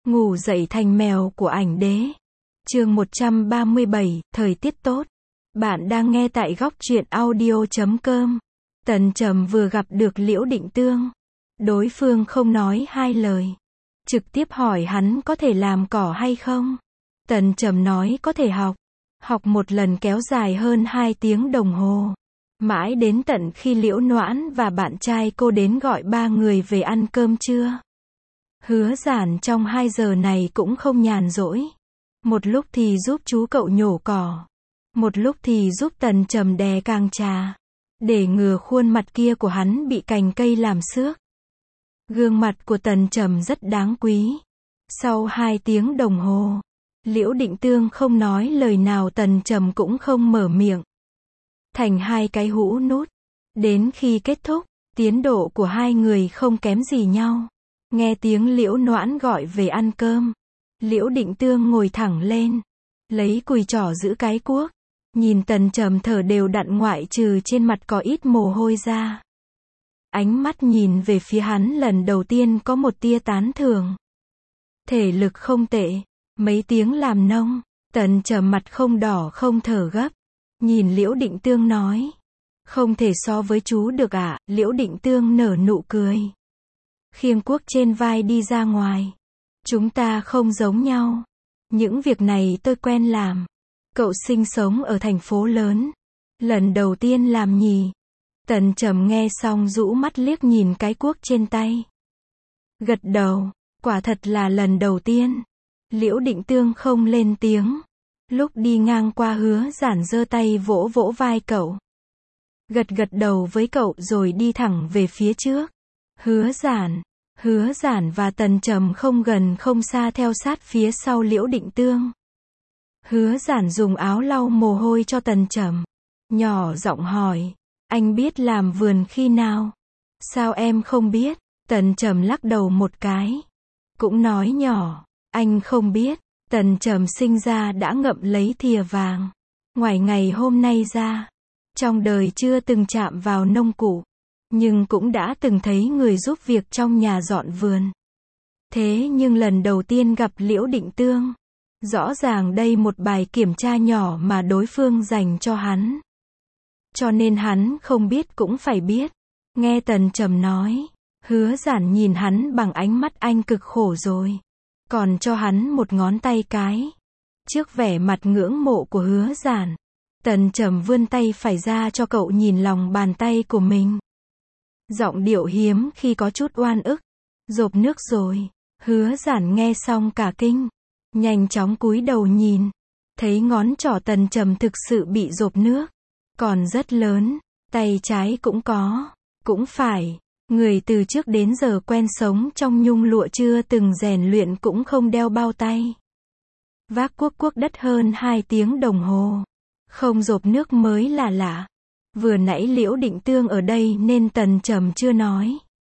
Ngủ dậy thành mèo của ảnh đế. Chương 137, thời tiết tốt. Bạn đang nghe tại góc truyện audio.com. Tần Trầm vừa gặp được Liễu Định Tương. Đối phương không nói hai lời. Trực tiếp hỏi hắn có thể làm cỏ hay không. Tần Trầm nói có thể học. Học một lần kéo dài hơn 2 tiếng đồng hồ. Mãi đến tận khi Liễu Noãn và bạn trai cô đến gọi 3 người về ăn cơm trưa. Hứa Giản trong 2 giờ này cũng không nhàn rỗi. Một lúc thì giúp chú cậu nhổ cỏ. Một lúc thì giúp Tần Trầm đè càng trà. Để ngừa khuôn mặt kia của hắn bị cành cây làm xước. Gương mặt của Tần Trầm rất đáng quý. Sau 2 tiếng đồng hồ, Liễu Định Tương không nói lời nào, Tần Trầm cũng không mở miệng. Thành 2 cái hũ nút. Đến khi kết thúc, tiến độ của 2 người không kém gì nhau. Nghe tiếng Liễu Noãn gọi về ăn cơm. Liễu Định Tương ngồi thẳng lên. Lấy cùi trỏ giữ cái cuốc. Nhìn Tần Trầm thở đều đặn ngoại trừ trên mặt có ít mồ hôi ra. Ánh mắt nhìn về phía hắn lần đầu tiên có một tia tán thưởng. Thể lực không tệ. Mấy tiếng làm nông. Tần Trầm mặt không đỏ không thở gấp. Nhìn Liễu Định Tương nói. Không thể so với chú được ạ. Liễu Định Tương nở nụ cười. Khiêng cuốc trên vai đi ra ngoài. Chúng ta không giống nhau. Những việc này tôi quen làm. Cậu sinh sống ở thành phố lớn. Lần đầu tiên làm nhỉ? Tần Trầm nghe xong rũ mắt liếc nhìn cái cuốc trên tay. Gật đầu. Quả thật là lần đầu tiên. Liễu Định Tương không lên tiếng. Lúc đi ngang qua Hứa Giản giơ tay vỗ vỗ vai cậu. Gật đầu với cậu rồi đi thẳng về phía trước. Hứa Giản và Tần Trầm không gần không xa theo sát phía sau Liễu Định Tương. Hứa Giản dùng áo lau mồ hôi cho Tần Trầm. Nhỏ giọng hỏi. Anh biết làm vườn khi nào? Sao em không biết? Tần Trầm lắc đầu một cái. Cũng nói nhỏ. Anh không biết. Tần Trầm sinh ra đã ngậm lấy thìa vàng. Ngoài ngày hôm nay ra. Trong đời chưa từng chạm vào nông cụ. Nhưng cũng đã từng thấy người giúp việc trong nhà dọn vườn. Thế nhưng lần đầu tiên gặp Liễu Định Tương. Rõ ràng đây một bài kiểm tra nhỏ mà đối phương dành cho hắn. Cho nên hắn không biết cũng phải biết. Nghe Tần Trầm nói. Hứa Giản nhìn hắn bằng ánh mắt anh cực khổ rồi. Còn cho hắn một ngón tay cái. Trước vẻ mặt ngưỡng mộ của Hứa Giản. Tần Trầm vươn tay phải ra cho cậu nhìn lòng bàn tay của mình. Giọng điệu hiếm khi có chút oan ức. Dộp nước rồi. Hứa Giản nghe xong cả kinh. Nhanh chóng cúi đầu nhìn. Thấy ngón trỏ Tần Trầm thực sự bị dộp nước. Còn rất lớn. Tay trái cũng có. Cũng phải. Người từ trước đến giờ quen sống trong nhung lụa chưa từng rèn luyện cũng không đeo bao tay. Vác cuốc đất hơn 2 tiếng đồng hồ. Không dộp nước mới là lạ. Vừa nãy Liễu Định Tương ở đây nên Tần Trầm chưa nói.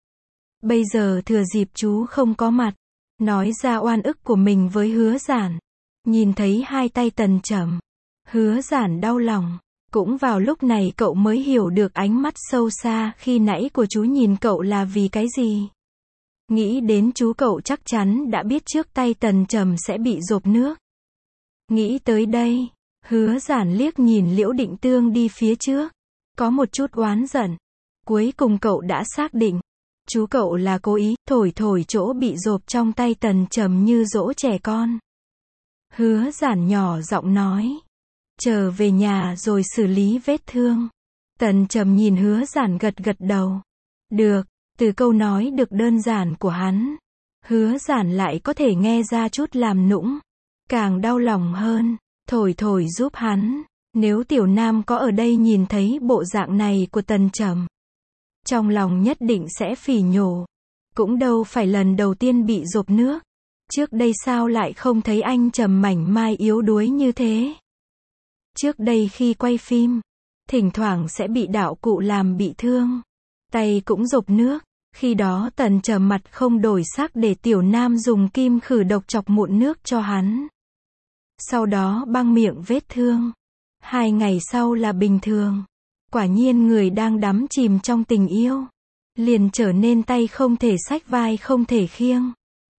Bây giờ thừa dịp chú không có mặt. Nói ra oan ức của mình với Hứa Giản. Nhìn thấy 2 tay Tần Trầm. Hứa Giản đau lòng. Cũng vào lúc này cậu mới hiểu được ánh mắt sâu xa khi nãy của chú nhìn cậu là vì cái gì. Nghĩ đến chú cậu chắc chắn đã biết trước tay Tần Trầm sẽ bị dộp nước. Nghĩ tới đây. Hứa Giản liếc nhìn Liễu Định Tương đi phía trước. Có một chút oán giận. Cuối cùng cậu đã xác định. Chú cậu là cố ý thổi chỗ bị dộp trong tay Tần Trầm như dỗ trẻ con. Hứa Giản nhỏ giọng nói. Trở về nhà rồi xử lý vết thương. Tần Trầm nhìn Hứa Giản gật đầu. Được, từ câu nói được đơn giản của hắn. Hứa Giản lại có thể nghe ra chút làm nũng. Càng đau lòng hơn. Thổi giúp hắn. Nếu Tiểu Nam có ở đây nhìn thấy bộ dạng này của Tần Trầm. Trong lòng nhất định sẽ phỉ nhổ. Cũng đâu phải lần đầu tiên bị dộp nước. Trước đây sao lại không thấy anh Trầm mảnh mai yếu đuối như thế. Trước đây khi quay phim. Thỉnh thoảng sẽ bị đạo cụ làm bị thương. Tay cũng dộp nước. Khi đó Tần Trầm mặt không đổi sắc để Tiểu Nam dùng kim khử độc chọc mụn nước cho hắn. Sau đó băng miệng vết thương. 2 ngày sau là bình thường. Quả nhiên người đang đắm chìm trong tình yêu. Liền trở nên tay không thể xách vai không thể khiêng.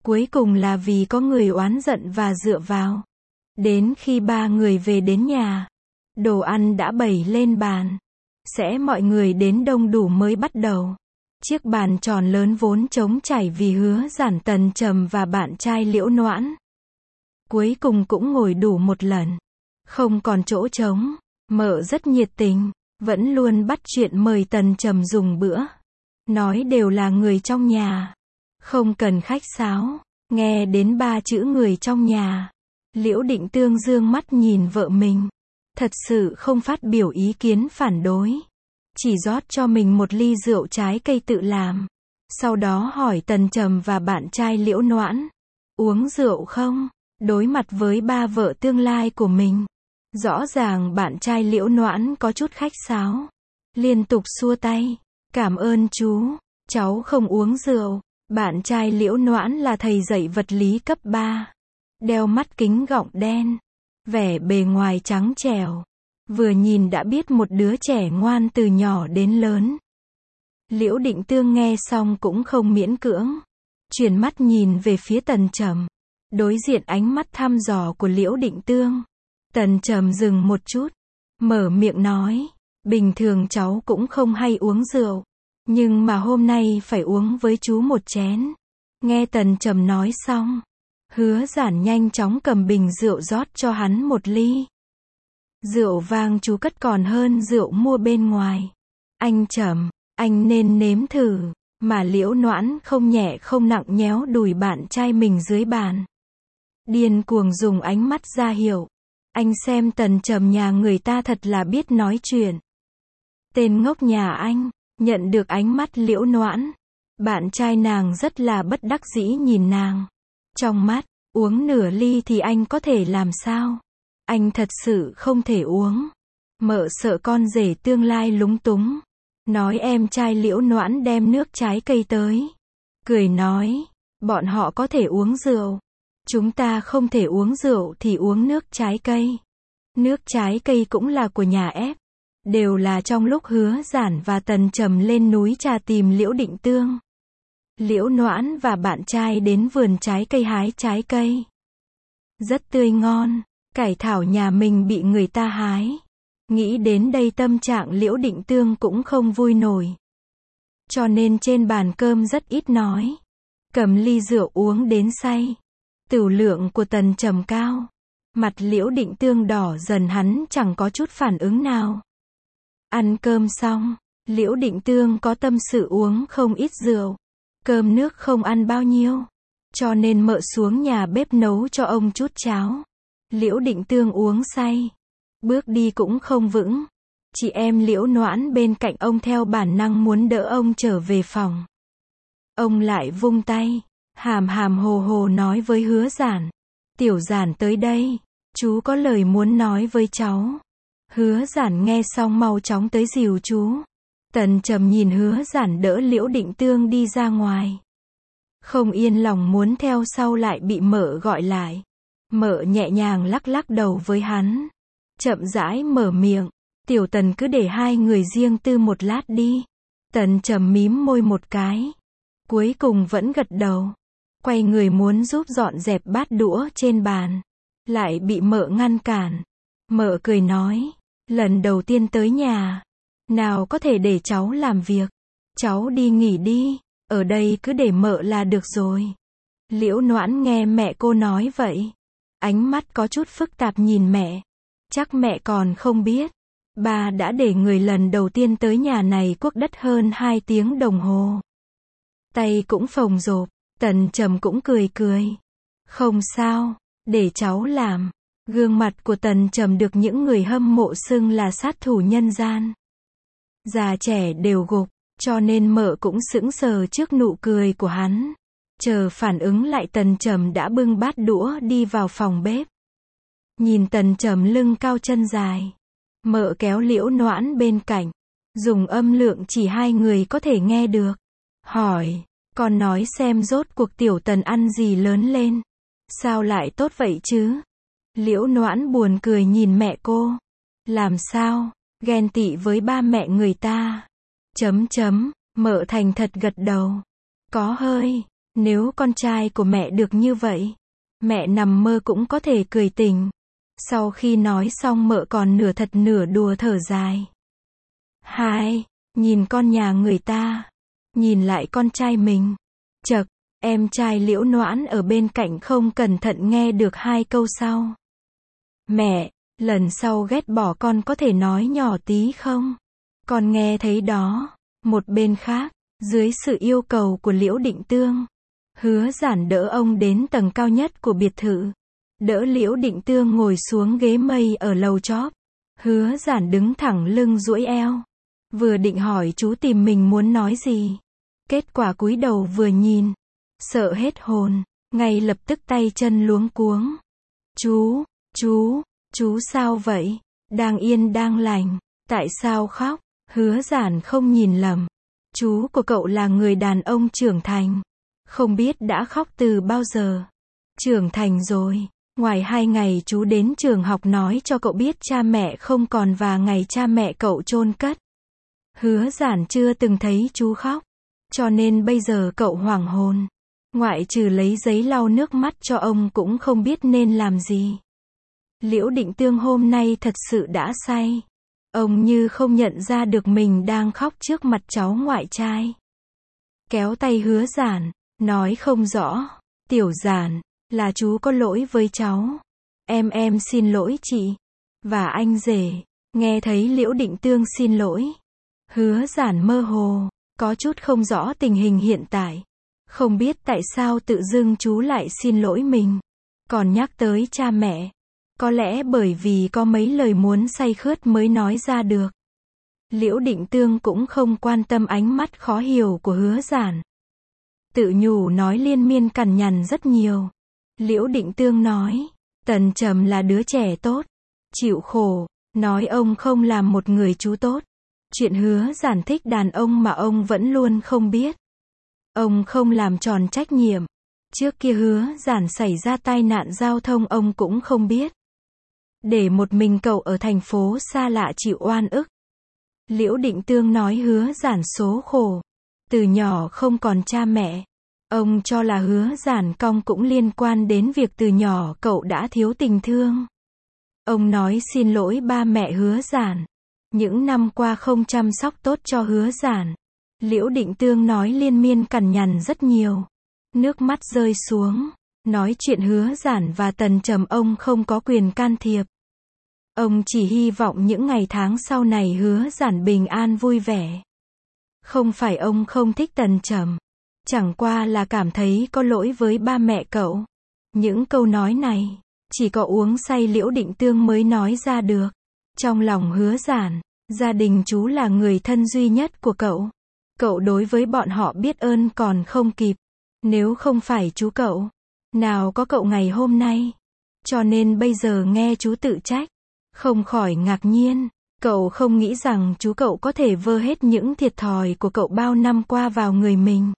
Cuối cùng là vì có người oán giận và dựa vào. Đến khi ba người về đến nhà, đồ ăn đã bày lên bàn. Sẽ mọi người đến đông đủ mới bắt đầu. Chiếc bàn tròn lớn vốn trống trải vì Hứa Giản, Tần Trầm và bạn trai Liễu Noãn. Cuối cùng cũng ngồi đủ một lần. Không còn chỗ trống. Mợ rất nhiệt tình, vẫn luôn bắt chuyện mời Tần Trầm dùng bữa. Nói đều là người trong nhà. Không cần khách sáo. Nghe đến 3 chữ người trong nhà. Liễu Định Tương dương mắt nhìn vợ mình. Thật sự không phát biểu ý kiến phản đối. Chỉ rót cho mình một ly rượu trái cây tự làm. Sau đó hỏi Tần Trầm và bạn trai Liễu Noãn. Uống rượu không? Đối mặt với ba vợ tương lai của mình. Rõ ràng bạn trai Liễu Noãn có chút khách sáo. Liên tục xua tay. Cảm ơn chú. Cháu không uống rượu. Bạn trai Liễu Noãn là thầy dạy vật lý cấp 3. Đeo mắt kính gọng đen. Vẻ bề ngoài trắng trẻo. Vừa nhìn đã biết một đứa trẻ ngoan từ nhỏ đến lớn. Liễu Định Tương nghe xong cũng không miễn cưỡng. Chuyển mắt nhìn về phía Tần Trầm. Đối diện ánh mắt thăm dò của Liễu Định Tương. Tần Trầm dừng một chút. Mở miệng nói. Bình thường cháu cũng không hay uống rượu. Nhưng mà hôm nay phải uống với chú một chén. Nghe Tần Trầm nói xong. Hứa Giản nhanh chóng cầm bình rượu rót cho hắn một ly. Rượu vang chú cất còn hơn rượu mua bên ngoài. Anh Trầm, anh nên nếm thử. Mà Liễu Noãn không nhẹ không nặng nhéo đùi bạn trai mình dưới bàn. Điên cuồng dùng ánh mắt ra hiệu. Anh xem Tần Trầm nhà người ta thật là biết nói chuyện. Tên ngốc nhà anh. Nhận được ánh mắt Liễu Noãn. Bạn trai nàng rất là bất đắc dĩ nhìn nàng. Trong mắt, uống nửa ly thì anh có thể làm sao? Anh thật sự không thể uống. Mợ sợ con rể tương lai lúng túng. Nói em trai Liễu Noãn đem nước trái cây tới. Cười nói, bọn họ có thể uống rượu. Chúng ta không thể uống rượu thì uống nước trái cây. Nước trái cây cũng là của nhà ép. Đều là trong lúc Hứa Giản và Tần Trầm lên núi trà tìm Liễu Định Tương. Liễu Noãn và bạn trai đến vườn trái cây hái trái cây. Rất tươi ngon. Cải thảo nhà mình bị người ta hái. Nghĩ đến đây tâm trạng Liễu Định Tương cũng không vui nổi. Cho nên trên bàn cơm rất ít nói. Cầm ly rượu uống đến say. Tửu lượng của Tần Trầm cao. Mặt Liễu Định Tương đỏ dần, hắn chẳng có chút phản ứng nào. Ăn cơm xong, Liễu Định Tương có tâm sự uống không ít rượu. Cơm nước không ăn bao nhiêu. Cho nên mợ xuống nhà bếp nấu cho ông chút cháo. Liễu Định Tương uống say. Bước đi cũng không vững. Chị em Liễu Noãn bên cạnh ông theo bản năng muốn đỡ ông trở về phòng. Ông lại vung tay. Hàm hàm hồ hồ nói với Hứa Giản. Tiểu Giản tới đây. Chú có lời muốn nói với cháu. Hứa Giản nghe xong mau chóng tới dìu chú. Tần Trầm nhìn Hứa Giản đỡ Liễu Định Tương đi ra ngoài. Không yên lòng muốn theo sau lại bị mợ gọi lại. Mợ nhẹ nhàng lắc lắc đầu với hắn. Chậm rãi mở miệng. Tiểu Tần cứ để hai người riêng tư một lát đi. Tần Trầm mím môi một cái. Cuối cùng vẫn gật đầu. Quay người muốn giúp dọn dẹp bát đũa trên bàn. Lại bị mợ ngăn cản. Mợ cười nói. Lần đầu tiên tới nhà. Nào có thể để cháu làm việc. Cháu đi nghỉ đi. Ở đây cứ để mợ là được rồi. Liễu Noãn nghe mẹ cô nói vậy. Ánh mắt có chút phức tạp nhìn mẹ. Chắc mẹ còn không biết. Bà đã để người lần đầu tiên tới nhà này cuốc đất hơn 2 tiếng đồng hồ. Tay cũng phồng rộp. Tần Trầm cũng cười cười. Không sao. Để cháu làm. Gương mặt của Tần Trầm được những người hâm mộ xưng là sát thủ nhân gian. Già trẻ đều gục. Cho nên mợ cũng sững sờ trước nụ cười của hắn. Chờ phản ứng lại Tần Trầm đã bưng bát đũa đi vào phòng bếp. Nhìn Tần Trầm lưng cao chân dài. Mợ kéo Liễu Noãn bên cạnh. Dùng âm lượng chỉ hai người có thể nghe được. Hỏi, con nói xem rốt cuộc tiểu Tần ăn gì lớn lên. Sao lại tốt vậy chứ? Liễu Noãn buồn cười nhìn mẹ cô. Làm sao? Ghen tị với ba mẹ người ta. Mợ thành thật gật đầu. Có hơi. Nếu con trai của mẹ được như vậy, mẹ nằm mơ cũng có thể cười tỉnh. Sau khi nói xong Mợ còn nửa thật nửa đùa thở dài. Hai, nhìn con nhà người ta, nhìn lại con trai mình. Chậc, em trai Liễu Noãn ở bên cạnh không cẩn thận nghe được hai câu sau. Mẹ, lần sau ghét bỏ con có thể nói nhỏ tí không? Con nghe thấy đó. Một bên khác, dưới sự yêu cầu của Liễu Định Tương, Hứa Giản đỡ ông đến tầng cao nhất của biệt thự. Đỡ Liễu Định Tương ngồi xuống ghế mây ở lầu chóp. Hứa Giản đứng thẳng lưng duỗi eo. Vừa định hỏi chú tìm mình muốn nói gì. Kết quả cúi đầu vừa nhìn. Sợ hết hồn. Ngay lập tức tay chân luống cuống. Chú sao vậy? Đang yên đang lành. Tại sao khóc? Hứa Giản không nhìn lầm. Chú của cậu là người đàn ông trưởng thành. Không biết đã khóc từ bao giờ. Trưởng thành rồi. Ngoài 2 ngày chú đến trường học nói cho cậu biết cha mẹ không còn và ngày cha mẹ cậu chôn cất. Hứa Giản chưa từng thấy chú khóc. Cho nên bây giờ cậu hoảng hồn. Ngoại trừ lấy giấy lau nước mắt cho ông cũng không biết nên làm gì. Liễu Định Tương hôm nay thật sự đã say. Ông như không nhận ra được mình đang khóc trước mặt cháu ngoại trai. Kéo tay Hứa Giản, nói không rõ. Tiểu Giản, là chú có lỗi với cháu. Em xin lỗi chị. Và anh rể. Nghe thấy Liễu Định Tương xin lỗi. Hứa Giản mơ hồ, có chút không rõ tình hình hiện tại. Không biết tại sao tự dưng chú lại xin lỗi mình. Còn nhắc tới cha mẹ. Có lẽ bởi vì có mấy lời muốn say khướt mới nói ra được. Liễu Định Tương cũng không quan tâm ánh mắt khó hiểu của Hứa Giản. Tự nhủ nói liên miên cằn nhằn rất nhiều. Liễu Định Tương nói, Tần Trầm là đứa trẻ tốt, chịu khổ, nói ông không làm một người chú tốt. Chuyện Hứa Giản thích đàn ông mà ông vẫn luôn không biết. Ông không làm tròn trách nhiệm. Trước kia Hứa Giản xảy ra tai nạn giao thông ông cũng không biết. Để một mình cậu ở thành phố xa lạ chịu oan ức. Liễu Định Tương nói Hứa Giản số khổ. Từ nhỏ không còn cha mẹ. Ông cho là Hứa Giản cong cũng liên quan đến việc từ nhỏ cậu đã thiếu tình thương. Ông nói xin lỗi ba mẹ Hứa Giản. Những năm qua không chăm sóc tốt cho Hứa Giản. Liễu Định Tương nói liên miên cằn nhằn rất nhiều. Nước mắt rơi xuống. Nói chuyện Hứa Giản và Tần Trầm ông không có quyền can thiệp. Ông chỉ hy vọng những ngày tháng sau này Hứa Giản bình an vui vẻ. Không phải ông không thích Tần Trầm. Chẳng qua là cảm thấy có lỗi với ba mẹ cậu. Những câu nói này, chỉ có uống say Liễu Định Tương mới nói ra được. Trong lòng Hứa Giản, gia đình chú là người thân duy nhất của cậu. Cậu đối với bọn họ biết ơn còn không kịp. Nếu không phải chú cậu, nào có cậu ngày hôm nay. Cho nên bây giờ nghe chú tự trách, không khỏi ngạc nhiên. Cậu không nghĩ rằng chú cậu có thể vơ hết những thiệt thòi của cậu bao năm qua vào người mình.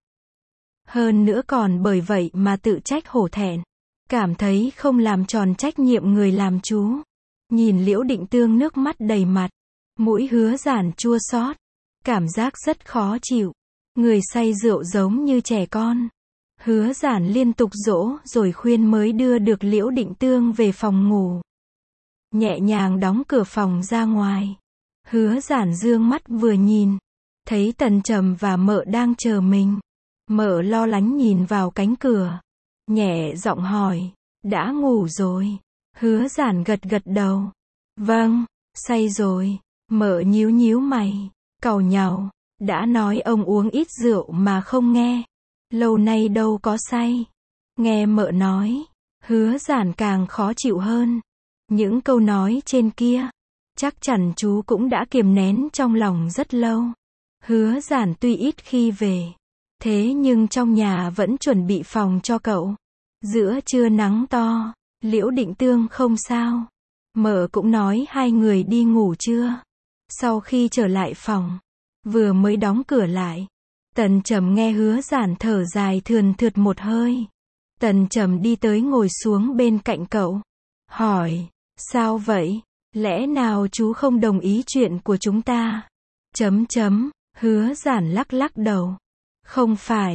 Hơn nữa còn bởi vậy mà tự trách hổ thẹn. Cảm thấy không làm tròn trách nhiệm người làm chú. Nhìn Liễu Định Tương nước mắt đầy mặt. Mũi Hứa Giản chua xót. Cảm giác rất khó chịu. Người say rượu giống như trẻ con. Hứa Giản liên tục dỗ rồi khuyên mới đưa được Liễu Định Tương về phòng ngủ. Nhẹ nhàng đóng cửa phòng ra ngoài. Hứa Giản dương mắt vừa nhìn. Thấy Tần Trầm và Mợ đang chờ mình. Mợ lo lắng nhìn vào cánh cửa. Nhẹ giọng hỏi. Đã ngủ rồi? Hứa Giản gật gật đầu. Vâng, say rồi. Mợ nhíu nhíu mày. Càu nhàu. Đã nói ông uống ít rượu mà không nghe. Lâu nay đâu có say. Nghe Mợ nói. Hứa Giản càng khó chịu hơn. Những câu nói trên kia. Chắc chắn chú cũng đã kiềm nén trong lòng rất lâu. Hứa Giản tuy ít khi về. Thế nhưng trong nhà vẫn chuẩn bị phòng cho cậu. Giữa trưa nắng to. Liễu Định Tương không sao. Mợ cũng nói hai người đi ngủ chưa. Sau khi trở lại phòng. Vừa mới đóng cửa lại. Tần Trầm nghe Hứa Giản thở dài thườn thượt một hơi. Tần Trầm đi tới ngồi xuống bên cạnh cậu. Hỏi. Sao vậy? Lẽ nào chú không đồng ý chuyện của chúng ta? Hứa Giản lắc lắc đầu.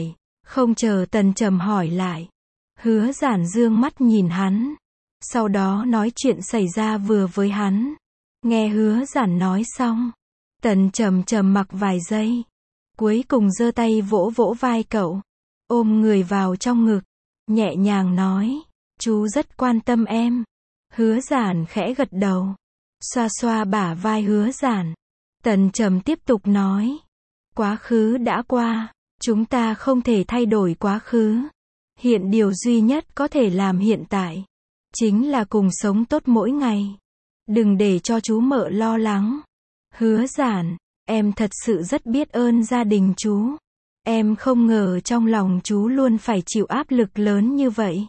Không chờ Tần Trầm hỏi lại. Hứa Giản dương mắt nhìn hắn. Sau đó nói chuyện xảy ra vừa với hắn. Nghe Hứa Giản nói xong. Tần Trầm trầm mặc vài giây. Cuối cùng giơ tay vỗ vỗ vai cậu. Ôm người vào trong ngực. Nhẹ nhàng nói. Chú rất quan tâm em. Hứa Giản khẽ gật đầu. Xoa xoa bả vai Hứa Giản. Tần Trầm tiếp tục nói. Quá khứ đã qua. Chúng ta không thể thay đổi quá khứ. Hiện điều duy nhất có thể làm hiện tại. Chính là cùng sống tốt mỗi ngày. Đừng để cho chú Mợ lo lắng. Hứa Giản, em thật sự rất biết ơn gia đình chú. Em không ngờ trong lòng chú luôn phải chịu áp lực lớn như vậy.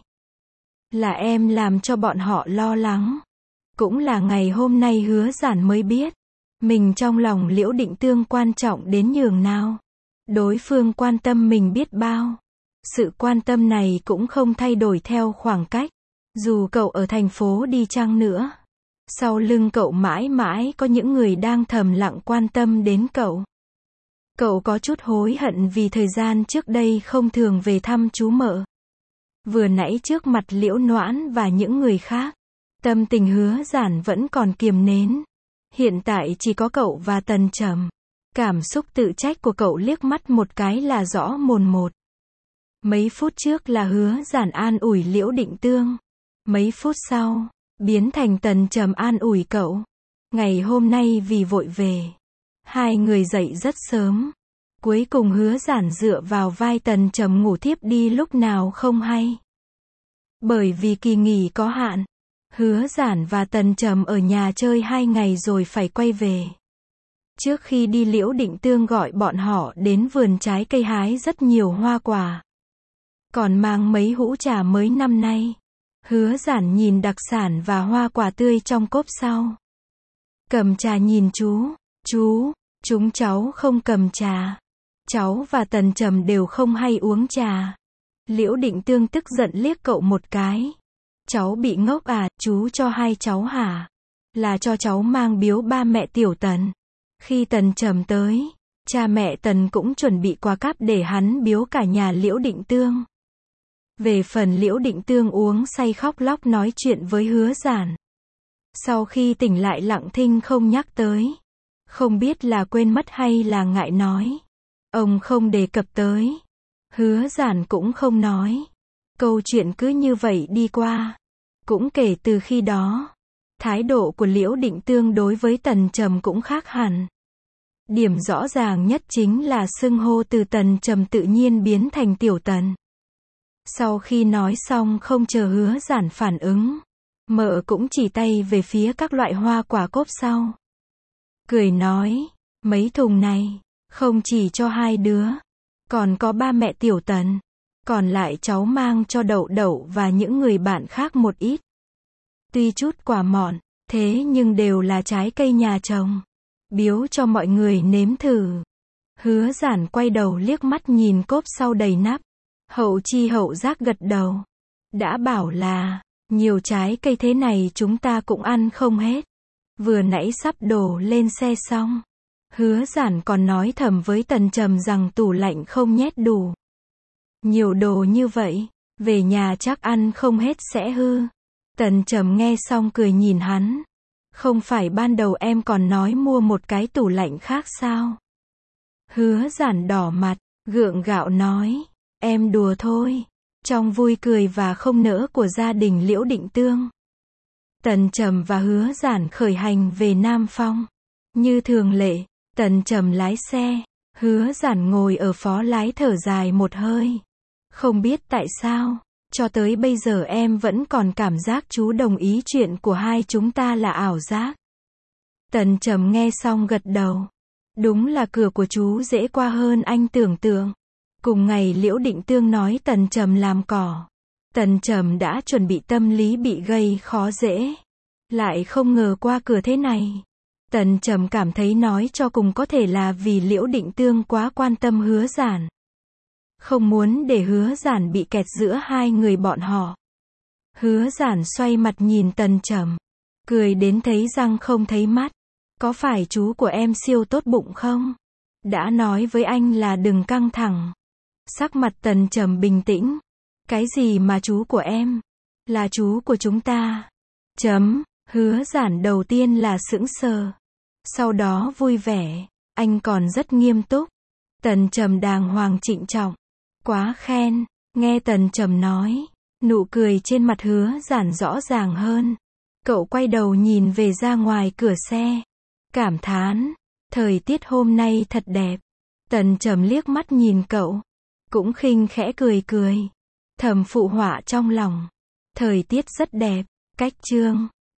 Là em làm cho bọn họ lo lắng. Cũng là ngày hôm nay Hứa Giản mới biết. Mình trong lòng Liễu Định Tương quan trọng đến nhường nào. Đối phương quan tâm mình biết bao. Sự quan tâm này cũng không thay đổi theo khoảng cách. Dù cậu ở thành phố đi chăng nữa. Sau lưng cậu mãi mãi có những người đang thầm lặng quan tâm đến cậu. Cậu có chút hối hận vì thời gian trước đây không thường về thăm chú Mợ. Vừa nãy trước mặt Liễu Noãn và những người khác. Tâm tình Hứa Giản vẫn còn kiềm nén. Hiện tại chỉ có cậu và Tần Trầm. Cảm xúc tự trách của cậu liếc mắt một cái là rõ mồn một. Mấy phút trước là Hứa Giản an ủi Liễu Định Tương. Mấy phút sau, biến thành Tần Trầm an ủi cậu. Ngày hôm nay vì vội về. Hai người dậy rất sớm. Cuối cùng Hứa Giản dựa vào vai Tần Trầm ngủ thiếp đi lúc nào không hay. Bởi vì kỳ nghỉ có hạn. Hứa Giản và Tần Trầm ở nhà chơi 2 ngày rồi phải quay về. Trước khi đi Liễu Định Tương gọi bọn họ đến vườn trái cây hái rất nhiều hoa quả. Còn mang mấy hũ trà mới năm nay. Hứa Giản nhìn đặc sản và hoa quả tươi trong cốp sau. Cầm trà nhìn chú. Chú, chúng cháu không cầm trà. Cháu và Tần Trầm đều không hay uống trà. Liễu Định Tương tức giận liếc cậu một cái. Cháu bị ngốc à, chú cho hai cháu hả? Là cho cháu mang biếu ba mẹ Tiểu Tần. Khi Tần Trầm tới, cha mẹ Tần cũng chuẩn bị quà cáp để hắn biếu cả nhà Liễu Định Tương. Về phần Liễu Định Tương uống say khóc lóc nói chuyện với Hứa Giản. Sau khi tỉnh lại lặng thinh không nhắc tới. Không biết là quên mất hay là ngại nói. Ông không đề cập tới. Hứa Giản cũng không nói. Câu chuyện cứ như vậy đi qua. Cũng kể từ khi đó, thái độ của Liễu Định Tương đối với Tần Trầm cũng khác hẳn. Điểm rõ ràng nhất chính là xưng hô từ Tần Trầm tự nhiên biến thành Tiểu Tần. Sau khi nói xong không chờ Hứa Giản phản ứng, Mợ cũng chỉ tay về phía các loại hoa quả cốp sau. Cười nói, mấy thùng này, không chỉ cho hai đứa, còn có ba mẹ Tiểu Tần. Còn lại cháu mang cho Đậu Đậu và những người bạn khác một ít. Tuy chút quà mọn, thế nhưng đều là trái cây nhà trồng. Biếu cho mọi người nếm thử. Hứa Giản quay đầu liếc mắt nhìn cốp sau đầy nắp. Hậu chi hậu giác gật đầu. Đã bảo là, nhiều trái cây thế này chúng ta cũng ăn không hết. Vừa nãy sắp đổ lên xe xong. Hứa Giản còn nói thầm với Tần Trầm rằng tủ lạnh không nhét đủ. Nhiều đồ như vậy, về nhà chắc ăn không hết sẽ hư. Tần Trầm nghe xong cười nhìn hắn. Không phải ban đầu em còn nói mua một cái tủ lạnh khác sao? Hứa Giản đỏ mặt, gượng gạo nói. Em đùa thôi. Trong vui cười và không nỡ của gia đình Liễu Định Tương. Tần Trầm và Hứa Giản khởi hành về Nam Phong. Như thường lệ, Tần Trầm lái xe. Hứa Giản ngồi ở phó lái thở dài một hơi. Không biết tại sao, cho tới bây giờ em vẫn còn cảm giác chú đồng ý chuyện của hai chúng ta là ảo giác. Tần Trầm nghe xong gật đầu. Đúng là cửa của chú dễ qua hơn anh tưởng tượng. Cùng ngày Liễu Định Tương nói Tần Trầm làm cỏ. Tần Trầm đã chuẩn bị tâm lý bị gây khó dễ. Lại không ngờ qua cửa thế này. Tần Trầm cảm thấy nói cho cùng có thể là vì Liễu Định Tương quá quan tâm Hứa Giản. Không muốn để Hứa Giản bị kẹt giữa hai người bọn họ. Hứa Giản xoay mặt nhìn Tần Trầm. Cười đến thấy răng không thấy mắt. Có phải chú của em siêu tốt bụng không? Đã nói với anh là đừng căng thẳng. Sắc mặt Tần Trầm bình tĩnh. Cái gì mà chú của em? Là chú của chúng ta. Hứa Giản đầu tiên là sững sờ. Sau đó vui vẻ. Anh còn rất nghiêm túc. Tần Trầm đàng hoàng trịnh trọng. Quá khen. Nghe Tần Trầm nói. Nụ cười trên mặt Hứa Giản rõ ràng hơn. Cậu quay đầu nhìn về ra ngoài cửa xe. Cảm thán. Thời tiết hôm nay thật đẹp. Tần Trầm liếc mắt nhìn cậu. Cũng khinh khẽ cười cười. Thầm phụ họa trong lòng. Thời tiết rất đẹp. Cách chương